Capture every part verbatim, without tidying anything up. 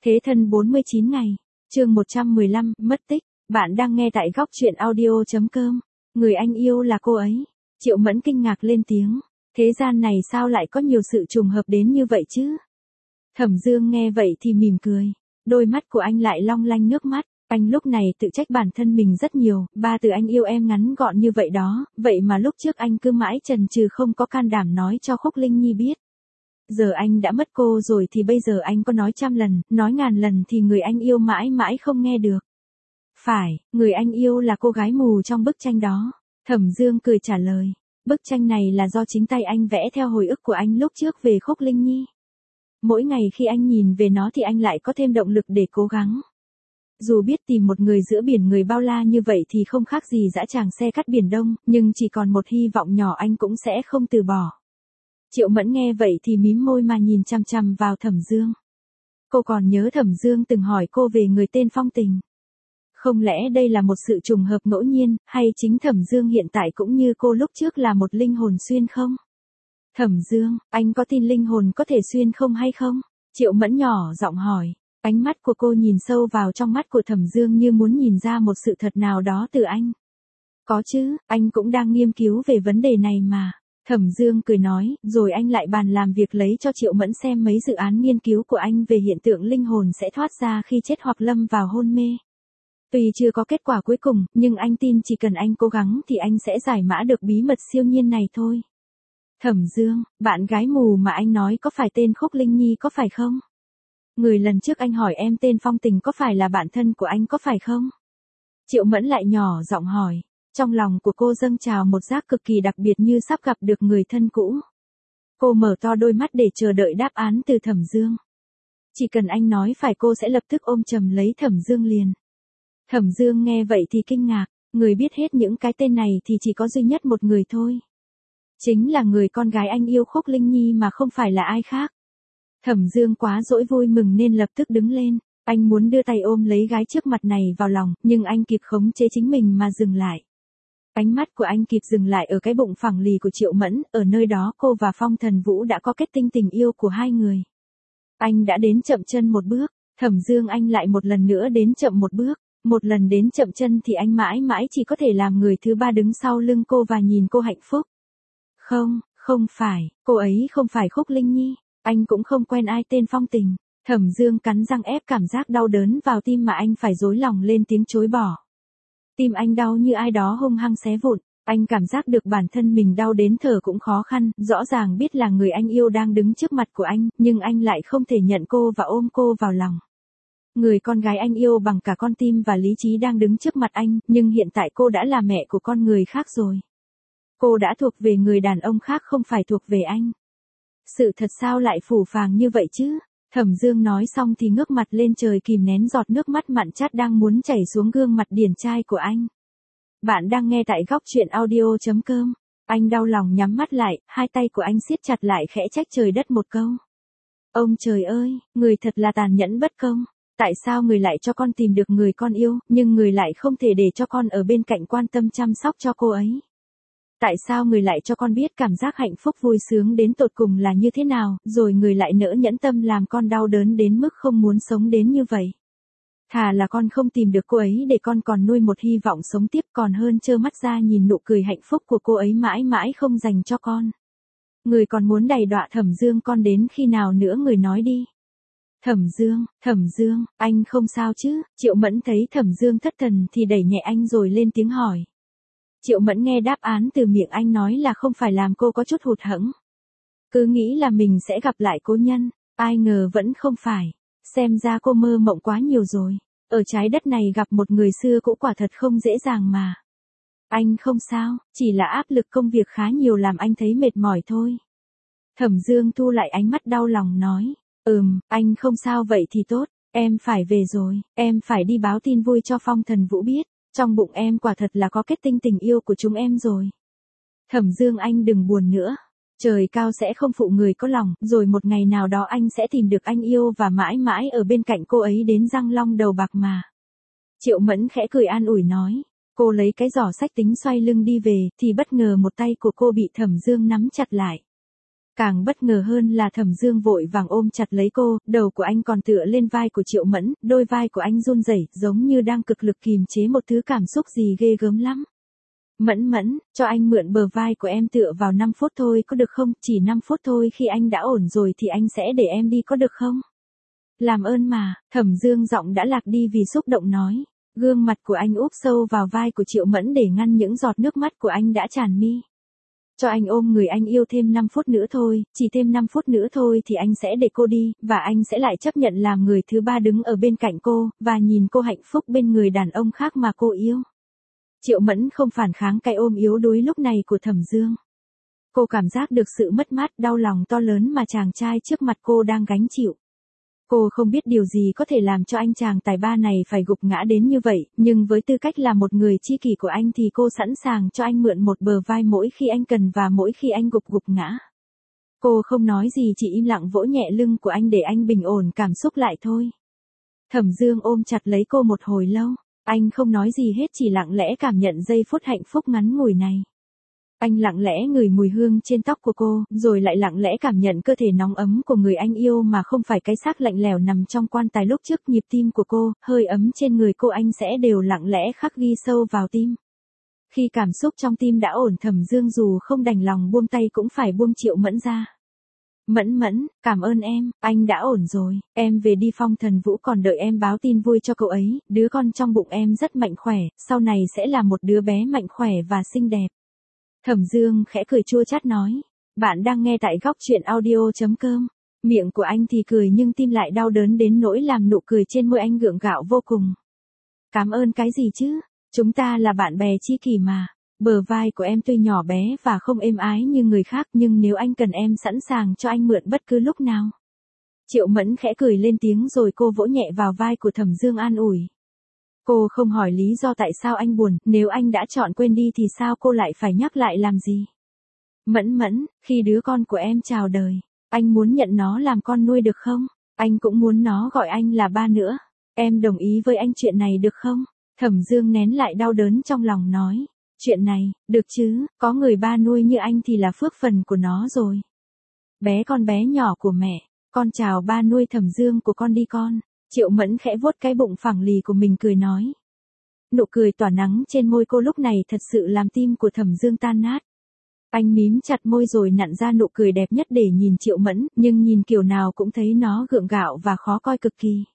Thế thân bốn mươi chín ngày. Chương một trăm mười lăm, mất tích. Bạn đang nghe tại góc truyện audio chấm com. Người anh yêu là cô ấy. Triệu Mẫn kinh ngạc lên tiếng. Thế gian này sao lại có nhiều sự trùng hợp đến như vậy chứ? Thẩm Dương nghe vậy thì mỉm cười. Đôi mắt của anh lại long lanh nước mắt. Anh lúc này tự trách bản thân mình rất nhiều. Ba từ anh yêu em ngắn gọn như vậy đó. Vậy mà lúc trước anh cứ mãi chần chừ không có can đảm nói cho Khúc Linh Nhi biết. Giờ anh đã mất cô rồi thì bây giờ anh có nói trăm lần, nói ngàn lần thì người anh yêu mãi mãi không nghe được. Phải, người anh yêu là cô gái mù trong bức tranh đó. Thẩm Dương cười trả lời. Bức tranh này là do chính tay anh vẽ theo hồi ức của anh lúc trước về Khúc Linh Nhi. Mỗi ngày khi anh nhìn về nó thì anh lại có thêm động lực để cố gắng. Dù biết tìm một người giữa biển người bao la như vậy thì không khác gì dã tràng xe cắt biển Đông, nhưng chỉ còn một hy vọng nhỏ anh cũng sẽ không từ bỏ. Triệu Mẫn nghe vậy thì mím môi mà nhìn chằm chằm vào Thẩm Dương. Cô còn nhớ Thẩm Dương từng hỏi cô về người tên Phong Tình. Không lẽ đây là một sự trùng hợp ngẫu nhiên, hay chính Thẩm Dương hiện tại cũng như cô lúc trước là một linh hồn xuyên không? Thẩm Dương, anh có tin linh hồn có thể xuyên không hay không? Triệu Mẫn nhỏ giọng hỏi. Ánh mắt của cô nhìn sâu vào trong mắt của Thẩm Dương như muốn nhìn ra một sự thật nào đó từ anh. Có chứ, anh cũng đang nghiên cứu về vấn đề này mà. Thẩm Dương cười nói, rồi anh lại bàn làm việc lấy cho Triệu Mẫn xem mấy dự án nghiên cứu của anh về hiện tượng linh hồn sẽ thoát ra khi chết hoặc lâm vào hôn mê. Tuy chưa có kết quả cuối cùng, nhưng anh tin chỉ cần anh cố gắng thì anh sẽ giải mã được bí mật siêu nhiên này thôi. Thẩm Dương, bạn gái mù mà anh nói có phải tên Khúc Linh Nhi có phải không? Người lần trước anh hỏi em tên Phong Tình có phải là bạn thân của anh có phải không? Triệu Mẫn lại nhỏ giọng hỏi. Trong lòng của cô dâng trào một giác cực kỳ đặc biệt như sắp gặp được người thân cũ. Cô mở to đôi mắt để chờ đợi đáp án từ Thẩm Dương. Chỉ cần anh nói phải cô sẽ lập tức ôm chầm lấy Thẩm Dương liền. Thẩm Dương nghe vậy thì kinh ngạc, người biết hết những cái tên này thì chỉ có duy nhất một người thôi. Chính là người con gái anh yêu Khúc Linh Nhi mà không phải là ai khác. Thẩm Dương quá dỗi vui mừng nên lập tức đứng lên. Anh muốn đưa tay ôm lấy gái trước mặt này vào lòng, nhưng anh kịp khống chế chính mình mà dừng lại. Ánh mắt của anh kịp dừng lại ở cái bụng phẳng lì của Triệu Mẫn, ở nơi đó cô và Phong Thần Vũ đã có kết tinh tình yêu của hai người. Anh đã đến chậm chân một bước, Thẩm Dương anh lại một lần nữa đến chậm một bước, một lần đến chậm chân thì anh mãi mãi chỉ có thể làm người thứ ba đứng sau lưng cô và nhìn cô hạnh phúc. Không, không phải, cô ấy không phải Khúc Linh Nhi, anh cũng không quen ai tên Phong Tình. Thẩm Dương cắn răng ép cảm giác đau đớn vào tim mà anh phải dối lòng lên tiếng chối bỏ. Tim anh đau như ai đó hung hăng xé vụn, anh cảm giác được bản thân mình đau đến thở cũng khó khăn, rõ ràng biết là người anh yêu đang đứng trước mặt của anh, nhưng anh lại không thể nhận cô và ôm cô vào lòng. Người con gái anh yêu bằng cả con tim và lý trí đang đứng trước mặt anh, nhưng hiện tại cô đã là mẹ của con người khác rồi. Cô đã thuộc về người đàn ông khác không phải thuộc về anh. Sự thật sao lại phũ phàng như vậy chứ? Thẩm Dương nói xong thì ngước mặt lên trời kìm nén giọt nước mắt mặn chát đang muốn chảy xuống gương mặt điển trai của anh. Bạn đang nghe tại góc truyện audio chấm com. Anh đau lòng nhắm mắt lại, hai tay của anh siết chặt lại khẽ trách trời đất một câu. Ông trời ơi, người thật là tàn nhẫn bất công. Tại sao người lại cho con tìm được người con yêu, nhưng người lại không thể để cho con ở bên cạnh quan tâm chăm sóc cho cô ấy? Tại sao người lại cho con biết cảm giác hạnh phúc vui sướng đến tột cùng là như thế nào, rồi người lại nỡ nhẫn tâm làm con đau đớn đến mức không muốn sống đến như vậy? Thà là con không tìm được cô ấy để con còn nuôi một hy vọng sống tiếp còn hơn trơ mắt ra nhìn nụ cười hạnh phúc của cô ấy mãi mãi không dành cho con. Người còn muốn đày đọa Thẩm Dương con đến khi nào nữa người nói đi. Thẩm Dương, Thẩm Dương, anh không sao chứ? Triệu Mẫn thấy Thẩm Dương thất thần thì đẩy nhẹ anh rồi lên tiếng hỏi. Triệu Mẫn nghe đáp án từ miệng anh nói là không phải làm cô có chút hụt hẫng. Cứ nghĩ là mình sẽ gặp lại cố nhân, ai ngờ vẫn không phải. Xem ra cô mơ mộng quá nhiều rồi. Ở trái đất này gặp một người xưa cũ quả thật không dễ dàng mà. Anh không sao, chỉ là áp lực công việc khá nhiều làm anh thấy mệt mỏi thôi. Thẩm Dương thu lại ánh mắt đau lòng nói. Ừm, anh không sao vậy thì tốt, em phải về rồi, em phải đi báo tin vui cho Phong Thần Vũ biết. Trong bụng em quả thật là có kết tinh tình yêu của chúng em rồi. Thẩm Dương anh đừng buồn nữa. Trời cao sẽ không phụ người có lòng, rồi một ngày nào đó anh sẽ tìm được anh yêu và mãi mãi ở bên cạnh cô ấy đến răng long đầu bạc mà. Triệu Mẫn khẽ cười an ủi nói. Cô lấy cái giỏ sách tính xoay lưng đi về, thì bất ngờ một tay của cô bị Thẩm Dương nắm chặt lại. Càng bất ngờ hơn là Thẩm Dương vội vàng ôm chặt lấy cô, đầu của anh còn tựa lên vai của Triệu Mẫn, đôi vai của anh run rẩy, giống như đang cực lực kìm chế một thứ cảm xúc gì ghê gớm lắm. Mẫn Mẫn, cho anh mượn bờ vai của em tựa vào năm phút thôi có được không, chỉ năm phút thôi, khi anh đã ổn rồi thì anh sẽ để em đi có được không? Làm ơn mà, Thẩm Dương giọng đã lạc đi vì xúc động nói. Gương mặt của anh úp sâu vào vai của Triệu Mẫn để ngăn những giọt nước mắt của anh đã tràn mi. Cho anh ôm người anh yêu thêm năm phút nữa thôi, chỉ thêm năm phút nữa thôi thì anh sẽ để cô đi, và anh sẽ lại chấp nhận làm người thứ ba đứng ở bên cạnh cô, và nhìn cô hạnh phúc bên người đàn ông khác mà cô yêu. Triệu Mẫn không phản kháng cái ôm yếu đuối lúc này của Thẩm Dương. Cô cảm giác được sự mất mát, đau lòng to lớn mà chàng trai trước mặt cô đang gánh chịu. Cô không biết điều gì có thể làm cho anh chàng tài ba này phải gục ngã đến như vậy, nhưng với tư cách là một người tri kỷ của anh thì cô sẵn sàng cho anh mượn một bờ vai mỗi khi anh cần và mỗi khi anh gục gục ngã. Cô không nói gì, chỉ im lặng vỗ nhẹ lưng của anh để anh bình ổn cảm xúc lại thôi. Thẩm Dương ôm chặt lấy cô một hồi lâu, anh không nói gì hết, chỉ lặng lẽ cảm nhận giây phút hạnh phúc ngắn ngủi này. Anh lặng lẽ ngửi mùi hương trên tóc của cô, rồi lại lặng lẽ cảm nhận cơ thể nóng ấm của người anh yêu mà không phải cái xác lạnh lẽo nằm trong quan tài lúc trước. Nhịp tim của cô, hơi ấm trên người cô anh sẽ đều lặng lẽ khắc ghi sâu vào tim. Khi cảm xúc trong tim đã ổn, Thẩm Dương dù không đành lòng buông tay cũng phải buông Triệu Mẫn ra. Mẫn Mẫn, cảm ơn em, anh đã ổn rồi, em về đi, Phong Thần Vũ còn đợi em báo tin vui cho cậu ấy, đứa con trong bụng em rất mạnh khỏe, sau này sẽ là một đứa bé mạnh khỏe và xinh đẹp. Thẩm Dương khẽ cười chua chát nói, bạn đang nghe tại góc truyện audio chấm com. Miệng của anh thì cười nhưng tim lại đau đớn đến nỗi làm nụ cười trên môi anh gượng gạo vô cùng. Cảm ơn cái gì chứ, chúng ta là bạn bè tri kỷ mà. Bờ vai của em tuy nhỏ bé và không êm ái như người khác, nhưng nếu anh cần em sẵn sàng cho anh mượn bất cứ lúc nào. Triệu Mẫn khẽ cười lên tiếng rồi cô vỗ nhẹ vào vai của Thẩm Dương an ủi. Cô không hỏi lý do tại sao anh buồn, nếu anh đã chọn quên đi thì sao cô lại phải nhắc lại làm gì? Mẫn Mẫn, khi đứa con của em chào đời, anh muốn nhận nó làm con nuôi được không? Anh cũng muốn nó gọi anh là ba nữa. Em đồng ý với anh chuyện này được không? Thẩm Dương nén lại đau đớn trong lòng nói. Chuyện này, được chứ, có người ba nuôi như anh thì là phước phần của nó rồi. Bé con bé nhỏ của mẹ, con chào ba nuôi Thẩm Dương của con đi con. Triệu Mẫn khẽ vuốt cái bụng phẳng lì của mình cười nói. Nụ cười tỏa nắng trên môi cô lúc này thật sự làm tim của Thẩm Dương tan nát. Anh mím chặt môi rồi nặn ra nụ cười đẹp nhất để nhìn Triệu Mẫn, nhưng nhìn kiểu nào cũng thấy nó gượng gạo và khó coi cực kỳ.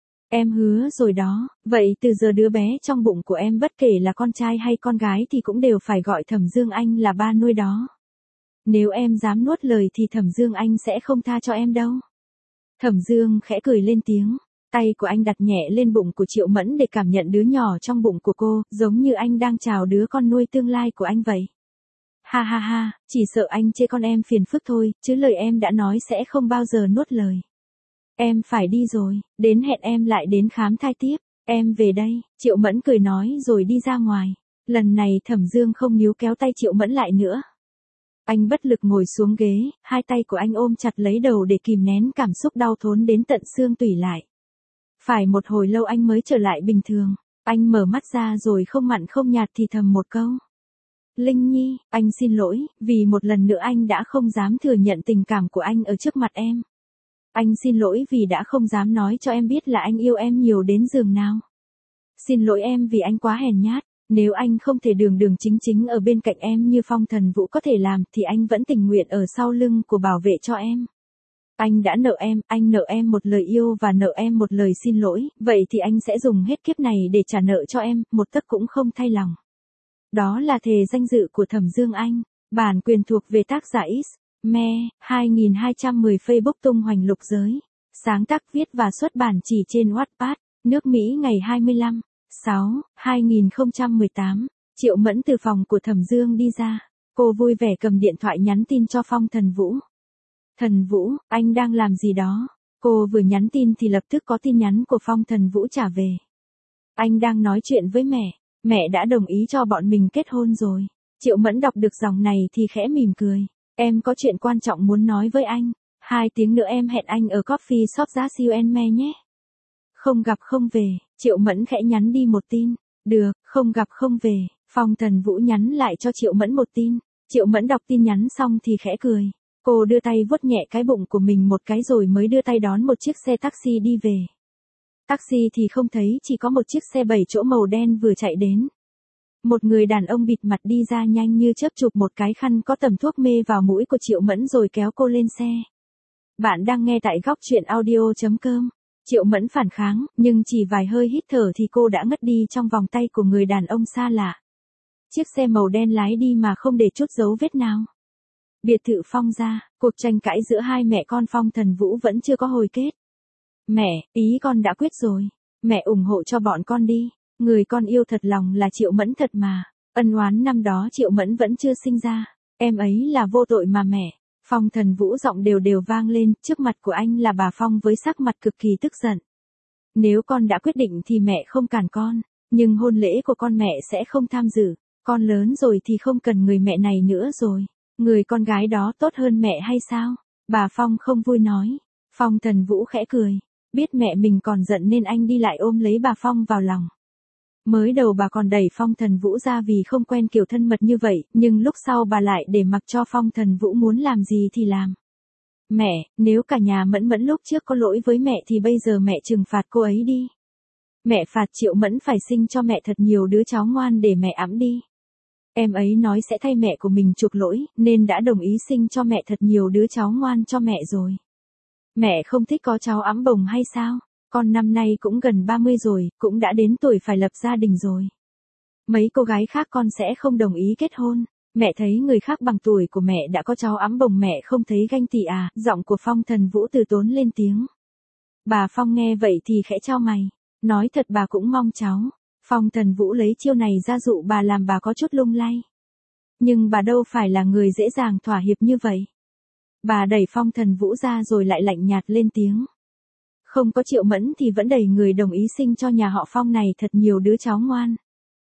Em hứa rồi đó, vậy từ giờ đứa bé trong bụng của em bất kể là con trai hay con gái thì cũng đều phải gọi Thẩm Dương anh là ba nuôi đó. Nếu em dám nuốt lời thì Thẩm Dương anh sẽ không tha cho em đâu. Thẩm Dương khẽ cười lên tiếng. Tay của anh đặt nhẹ lên bụng của Triệu Mẫn để cảm nhận đứa nhỏ trong bụng của cô, giống như anh đang chào đứa con nuôi tương lai của anh vậy. Ha ha ha, chỉ sợ anh chê con em phiền phức thôi, chứ lời em đã nói sẽ không bao giờ nuốt lời. Em phải đi rồi, đến hẹn em lại đến khám thai tiếp, em về đây, Triệu Mẫn cười nói rồi đi ra ngoài. Lần này Thẩm Dương không níu kéo tay Triệu Mẫn lại nữa. Anh bất lực ngồi xuống ghế, hai tay của anh ôm chặt lấy đầu để kìm nén cảm xúc đau thốn đến tận xương tủy lại. Phải một hồi lâu anh mới trở lại bình thường, anh mở mắt ra rồi không mặn không nhạt thì thầm một câu. Linh Nhi, anh xin lỗi, vì một lần nữa anh đã không dám thừa nhận tình cảm của anh ở trước mặt em. Anh xin lỗi vì đã không dám nói cho em biết là anh yêu em nhiều đến giường nào. Xin lỗi em vì anh quá hèn nhát, nếu anh không thể đường đường chính chính ở bên cạnh em như Phong Thần Vũ có thể làm thì anh vẫn tình nguyện ở sau lưng của bảo vệ cho em. Anh đã nợ em, anh nợ em một lời yêu và nợ em một lời xin lỗi, vậy thì anh sẽ dùng hết kiếp này để trả nợ cho em, một tấc cũng không thay lòng. Đó là thề danh dự của Thẩm Dương anh, bản quyền thuộc về tác giả X, Me, hai nghìn hai trăm mười Facebook tung hoành lục giới, sáng tác viết và xuất bản chỉ trên Wattpad, nước Mỹ ngày hai mươi lăm, sáu, hai nghìn không trăm mười tám, Triệu Mẫn từ phòng của Thẩm Dương đi ra, cô vui vẻ cầm điện thoại nhắn tin cho Phong Thần Vũ. Thần Vũ, anh đang làm gì đó? Cô vừa nhắn tin thì lập tức có tin nhắn của Phong Thần Vũ trả về. Anh đang nói chuyện với mẹ, mẹ đã đồng ý cho bọn mình kết hôn rồi. Triệu Mẫn đọc được dòng này thì khẽ mỉm cười. Em có chuyện quan trọng muốn nói với anh. Hai tiếng nữa em hẹn anh ở coffee shop giá siêu en me nhé. Không gặp không về, Triệu Mẫn khẽ nhắn đi một tin. Được, không gặp không về. Phong Thần Vũ nhắn lại cho Triệu Mẫn một tin. Triệu Mẫn đọc tin nhắn xong thì khẽ cười. Cô đưa tay vuốt nhẹ cái bụng của mình một cái rồi mới đưa tay đón một chiếc xe taxi đi về. Taxi thì không thấy, chỉ có một chiếc xe bảy chỗ màu đen vừa chạy đến. Một người đàn ông bịt mặt đi ra nhanh như chớp, chụp một cái khăn có tẩm thuốc mê vào mũi của Triệu Mẫn rồi kéo cô lên xe. Bạn đang nghe tại góc truyện audio chấm com. Triệu Mẫn phản kháng, nhưng chỉ vài hơi hít thở thì cô đã ngất đi trong vòng tay của người đàn ông xa lạ. Chiếc xe màu đen lái đi mà không để chút dấu vết nào. Biệt thự Phong gia, cuộc tranh cãi giữa hai mẹ con Phong Thần Vũ vẫn chưa có hồi kết. Mẹ, ý con đã quyết rồi. Mẹ ủng hộ cho bọn con đi. Người con yêu thật lòng là Triệu Mẫn thật mà. Ân oán năm đó Triệu Mẫn vẫn chưa sinh ra. Em ấy là vô tội mà mẹ. Phong Thần Vũ giọng đều đều vang lên, trước mặt của anh là bà Phong với sắc mặt cực kỳ tức giận. Nếu con đã quyết định thì mẹ không cản con, nhưng hôn lễ của con mẹ sẽ không tham dự. Con lớn rồi thì không cần người mẹ này nữa rồi. Người con gái đó tốt hơn mẹ hay sao? Bà Phong không vui nói. Phong Thần Vũ khẽ cười. Biết mẹ mình còn giận nên anh đi lại ôm lấy bà Phong vào lòng. Mới đầu bà còn đẩy Phong Thần Vũ ra vì không quen kiểu thân mật như vậy, nhưng lúc sau bà lại để mặc cho Phong Thần Vũ muốn làm gì thì làm. Mẹ, nếu cả nhà Mẫn Mẫn lúc trước có lỗi với mẹ thì bây giờ mẹ trừng phạt cô ấy đi. Mẹ phạt Triệu Mẫn phải sinh cho mẹ thật nhiều đứa cháu ngoan để mẹ ẵm đi. Em ấy nói sẽ thay mẹ của mình chuộc lỗi, nên đã đồng ý sinh cho mẹ thật nhiều đứa cháu ngoan cho mẹ rồi. Mẹ không thích có cháu ẵm bồng hay sao? Con năm nay cũng gần ba mươi rồi, cũng đã đến tuổi phải lập gia đình rồi. Mấy cô gái khác con sẽ không đồng ý kết hôn. Mẹ thấy người khác bằng tuổi của mẹ đã có cháu ẵm bồng mẹ không thấy ganh tị à? Giọng của Phong Thần Vũ từ tốn lên tiếng. Bà Phong nghe vậy thì khẽ chau mày. Nói thật bà cũng mong cháu. Phong Thần Vũ lấy chiêu này ra dụ bà làm bà có chút lung lay. Nhưng bà đâu phải là người dễ dàng thỏa hiệp như vậy. Bà đẩy Phong Thần Vũ ra rồi lại lạnh nhạt lên tiếng. Không có Triệu Mẫn thì vẫn đầy người đồng ý sinh cho nhà họ Phong này thật nhiều đứa cháu ngoan.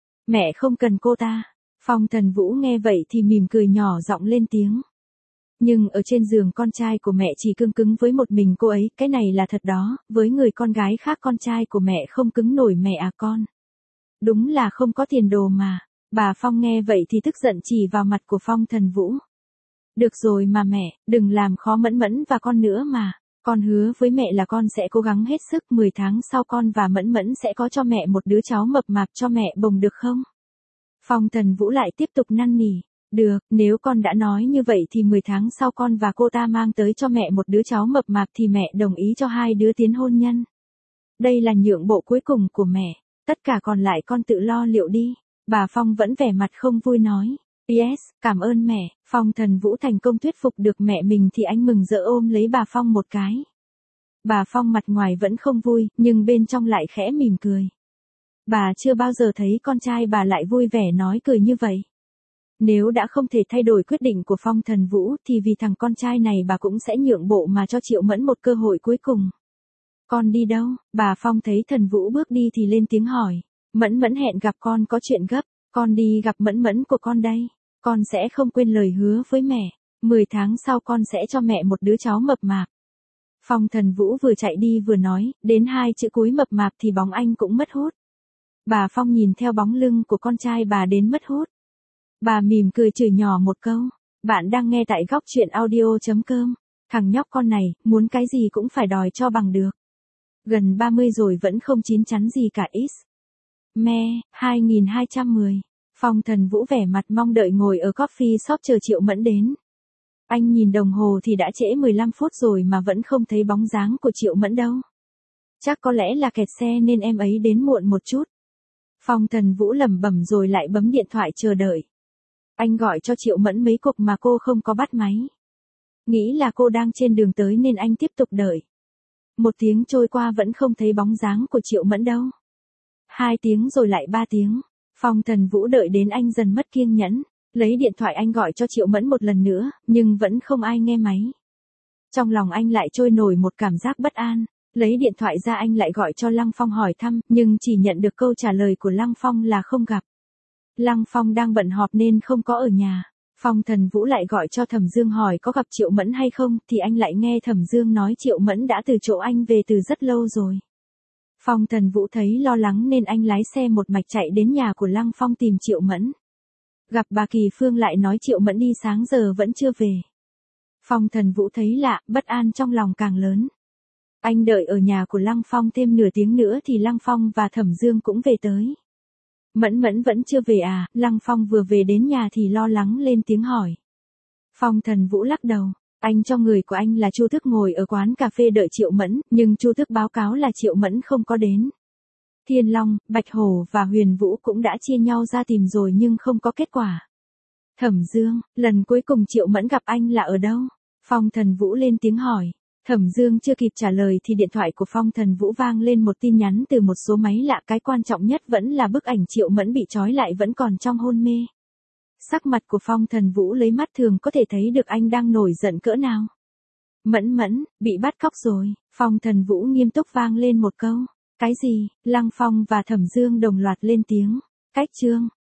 Mẹ không cần cô ta. Phong Thần Vũ nghe vậy thì mỉm cười nhỏ giọng lên tiếng. Nhưng ở trên giường con trai của mẹ chỉ cứng cứng với một mình cô ấy, cái này là thật đó, với người con gái khác con trai của mẹ không cứng nổi mẹ à con. Đúng là không có tiền đồ mà. Bà Phong nghe vậy thì tức giận chỉ vào mặt của Phong Thần Vũ. Được rồi mà mẹ, đừng làm khó Mẫn Mẫn và con nữa mà. Con hứa với mẹ là con sẽ cố gắng hết sức, mười tháng sau con và Mẫn Mẫn sẽ có cho mẹ một đứa cháu mập mạp cho mẹ bồng được không? Phong Thần Vũ lại tiếp tục năn nỉ. Được, nếu con đã nói như vậy thì mười tháng sau con và cô ta mang tới cho mẹ một đứa cháu mập mạp thì mẹ đồng ý cho hai đứa tiến hôn nhân. Đây là nhượng bộ cuối cùng của mẹ, tất cả còn lại con tự lo liệu đi. Bà Phong vẫn vẻ mặt không vui nói. Yes, cảm ơn mẹ. Phong Thần Vũ thành công thuyết phục được mẹ mình thì anh mừng rỡ ôm lấy bà Phong một cái. Bà Phong mặt ngoài vẫn không vui, nhưng bên trong lại khẽ mỉm cười. Bà chưa bao giờ thấy con trai bà lại vui vẻ nói cười như vậy. Nếu đã không thể thay đổi quyết định của Phong Thần Vũ thì vì thằng con trai này bà cũng sẽ nhượng bộ mà cho Triệu Mẫn một cơ hội cuối cùng. Con đi đâu? Bà Phong thấy Thần Vũ bước đi thì lên tiếng hỏi. Mẫn Mẫn hẹn gặp con có chuyện gấp, con đi gặp Mẫn Mẫn của con đây. Con sẽ không quên lời hứa với mẹ, mười tháng sau con sẽ cho mẹ một đứa cháu mập mạp. Phong Thần Vũ vừa chạy đi vừa nói, đến hai chữ cuối mập mạp thì bóng anh cũng mất hút. Bà Phong nhìn theo bóng lưng của con trai bà đến mất hút. Bà mỉm cười chửi nhỏ một câu. Bạn đang nghe tại góc truyện audio chấm com. Thằng nhóc con này, muốn cái gì cũng phải đòi cho bằng được. Gần ba mươi rồi vẫn không chín chắn gì cả ít. Me, hai nghìn hai trăm mười. Phong Thần Vũ vẻ mặt mong đợi ngồi ở coffee shop chờ Triệu Mẫn đến. Anh nhìn đồng hồ thì đã trễ mười lăm phút rồi mà vẫn không thấy bóng dáng của Triệu Mẫn đâu. Chắc có lẽ là kẹt xe nên em ấy đến muộn một chút. Phong Thần Vũ lẩm bẩm rồi lại bấm điện thoại chờ đợi. Anh gọi cho Triệu Mẫn mấy cuộc mà cô không có bắt máy. Nghĩ là cô đang trên đường tới nên anh tiếp tục đợi. Một tiếng trôi qua vẫn không thấy bóng dáng của Triệu Mẫn đâu. Hai tiếng rồi lại ba tiếng. Phong Thần Vũ đợi đến anh dần mất kiên nhẫn. Lấy điện thoại anh gọi cho Triệu Mẫn một lần nữa, nhưng vẫn không ai nghe máy. Trong lòng anh lại trôi nổi một cảm giác bất an. Lấy điện thoại ra anh lại gọi cho Lăng Phong hỏi thăm, nhưng chỉ nhận được câu trả lời của Lăng Phong là không gặp. Lăng Phong đang bận họp nên không có ở nhà. Phong Thần Vũ lại gọi cho Thẩm Dương hỏi có gặp Triệu Mẫn hay không, thì anh lại nghe Thẩm Dương nói Triệu Mẫn đã từ chỗ anh về từ rất lâu rồi. Phong Thần Vũ thấy lo lắng nên anh lái xe một mạch chạy đến nhà của Lăng Phong tìm Triệu Mẫn. Gặp bà Kỳ Phương lại nói Triệu Mẫn đi sáng giờ vẫn chưa về. Phong Thần Vũ thấy lạ, bất an trong lòng càng lớn. Anh đợi ở nhà của Lăng Phong thêm nửa tiếng nữa thì Lăng Phong và Thẩm Dương cũng về tới. Mẫn Mẫn vẫn chưa về à? Lăng Phong vừa về đến nhà thì lo lắng lên tiếng hỏi. Phong Thần Vũ lắc đầu, anh cho người của anh là Chu Thức ngồi ở quán cà phê đợi Triệu Mẫn, nhưng Chu Thức báo cáo là Triệu Mẫn không có đến. Thiên Long, Bạch Hổ và Huyền Vũ cũng đã chia nhau ra tìm rồi nhưng không có kết quả. Thẩm Dương, lần cuối cùng Triệu Mẫn gặp anh là ở đâu? Phong Thần Vũ lên tiếng hỏi. Thẩm Dương chưa kịp trả lời thì điện thoại của Phong Thần Vũ vang lên một tin nhắn từ một số máy lạ, cái quan trọng nhất vẫn là bức ảnh Triệu Mẫn bị trói lại vẫn còn trong hôn mê. Sắc mặt của Phong Thần Vũ lấy mắt thường có thể thấy được anh đang nổi giận cỡ nào. Mẫn Mẫn, bị bắt cóc rồi, Phong Thần Vũ nghiêm túc vang lên một câu. Cái gì? Lăng Phong và Thẩm Dương đồng loạt lên tiếng. Cách chương,